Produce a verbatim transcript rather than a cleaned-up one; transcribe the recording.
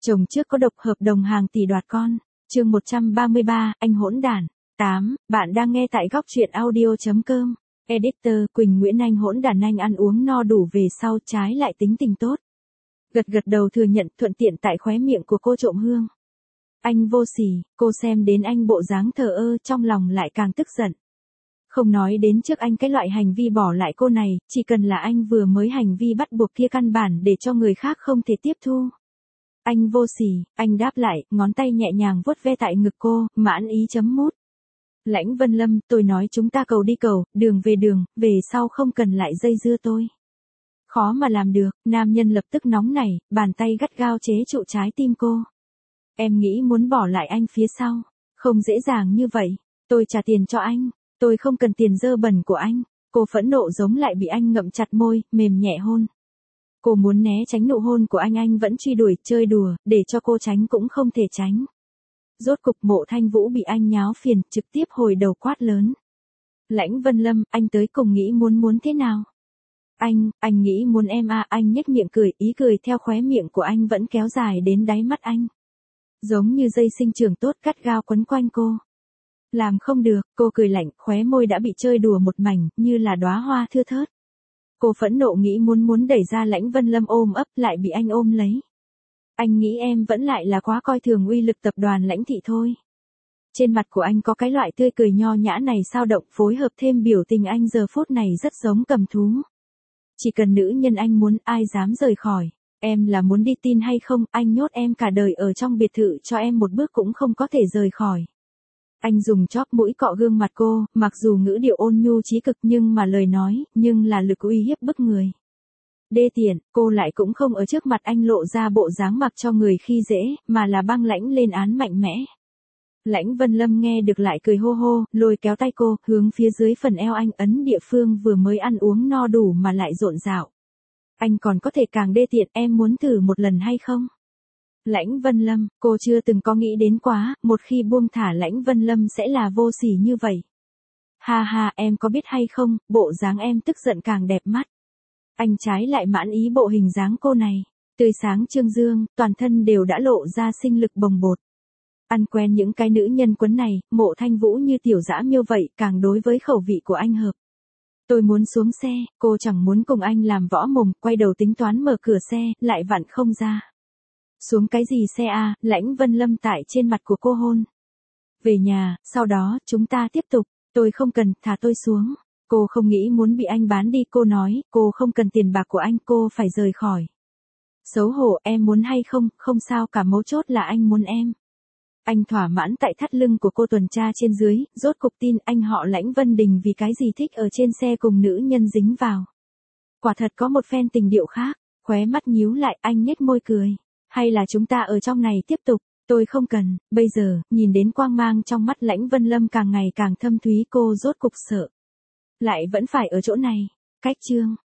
Chồng trước có độc hợp đồng hàng tỷ đoạt con. Chương một trăm ba mươi ba, anh hỗn đản. tám. Bạn đang nghe tại góc truyện audio.com. Editor Quỳnh Nguyễn. Anh hỗn đản, anh ăn uống no đủ về sau trái lại tính tình tốt. Gật gật đầu thừa nhận, thuận tiện tại khóe miệng của cô trộm hương. Anh vô sỉ, cô xem đến anh bộ dáng thờ ơ trong lòng lại càng tức giận. Không nói đến trước anh cái loại hành vi bỏ lại cô này, chỉ cần là anh vừa mới hành vi bắt buộc kia căn bản để cho người khác không thể tiếp thu. Anh vô sỉ, anh đáp lại, ngón tay nhẹ nhàng vuốt ve tại ngực cô, mãn ý chấm mút. Lãnh Vân Lâm, tôi nói chúng ta cầu đi cầu, đường về đường, về sau không cần lại dây dưa tôi. Khó mà làm được, nam nhân lập tức nóng nảy, bàn tay gắt gao chế trụ trái tim cô. Em nghĩ muốn bỏ lại anh phía sau, không dễ dàng như vậy, tôi trả tiền cho anh, tôi không cần tiền dơ bẩn của anh. Cô phẫn nộ giống lại bị anh ngậm chặt môi, mềm nhẹ hôn. Cô muốn né tránh nụ hôn của anh, anh vẫn truy đuổi, chơi đùa, để cho cô tránh cũng không thể tránh. Rốt cục Mộ Thanh Vũ bị anh nháo phiền, trực tiếp hồi đầu quát lớn. Lãnh Vân Lâm, anh tới cùng nghĩ muốn muốn thế nào? Anh, anh nghĩ muốn em à, anh nhếch miệng cười, ý cười theo khóe miệng của anh vẫn kéo dài đến đáy mắt anh. Giống như dây sinh trưởng tốt cắt gao quấn quanh cô. Làm không được, cô cười lạnh, khóe môi đã bị chơi đùa một mảnh, như là đóa hoa thưa thớt. Cô phẫn nộ nghĩ muốn muốn đẩy ra Lãnh Vân Lâm ôm ấp, lại bị anh ôm lấy. Anh nghĩ em vẫn lại là quá coi thường uy lực tập đoàn Lãnh thị thôi. Trên mặt của anh có cái loại tươi cười nho nhã này sao động, phối hợp thêm biểu tình anh giờ phút này rất giống cầm thú. Chỉ cần nữ nhân anh muốn, ai dám rời khỏi. Em là muốn đi tin hay không, anh nhốt em cả đời ở trong biệt thự cho em một bước cũng không có thể rời khỏi. Anh dùng chóp mũi cọ gương mặt cô, mặc dù ngữ điệu ôn nhu chí cực nhưng mà lời nói, nhưng là lực uy hiếp bức người. Đê tiện, cô lại cũng không ở trước mặt anh lộ ra bộ dáng mặc cho người khi dễ, mà là băng lãnh lên án mạnh mẽ. Lãnh Vân Lâm nghe được lại cười hô hô, lôi kéo tay cô, hướng phía dưới phần eo anh ấn địa phương vừa mới ăn uống no đủ mà lại rộn rạo. Anh còn có thể càng đê tiện, em muốn thử một lần hay không? Lãnh Vân Lâm, cô chưa từng có nghĩ đến quá, một khi buông thả Lãnh Vân Lâm sẽ là vô sỉ như vậy. Ha ha, em có biết hay không, bộ dáng em tức giận càng đẹp mắt. Anh trái lại mãn ý bộ hình dáng cô này, tươi sáng trương dương, toàn thân đều đã lộ ra sinh lực bồng bột. Ăn quen những cái nữ nhân quấn này, Mộ Thanh Vũ như tiểu dã miêu vậy, càng đối với khẩu vị của anh hợp. Tôi muốn xuống xe, cô chẳng muốn cùng anh làm võ mồm, quay đầu tính toán mở cửa xe, lại vặn không ra. Xuống cái gì xe à, Lãnh Vân Lâm tại trên mặt của cô hôn. Về nhà, sau đó, chúng ta tiếp tục, tôi không cần, thả tôi xuống. Cô không nghĩ muốn bị anh bán đi, cô nói, cô không cần tiền bạc của anh, cô phải rời khỏi. Xấu hổ, em muốn hay không, không sao cả, mấu chốt là anh muốn em. Anh thỏa mãn tại thắt lưng của cô tuần tra trên dưới, rốt cục tin anh họ Lãnh Vân Đình vì cái gì thích ở trên xe cùng nữ nhân dính vào. Quả thật có một phen tình điệu khác, khóe mắt nhíu lại, anh nhếch môi cười. Hay là chúng ta ở trong này tiếp tục, tôi không cần, bây giờ, nhìn đến quang mang trong mắt Lãnh Vân Lâm càng ngày càng thâm thúy, cô rốt cục sợ. Lại vẫn phải ở chỗ này, cách chương.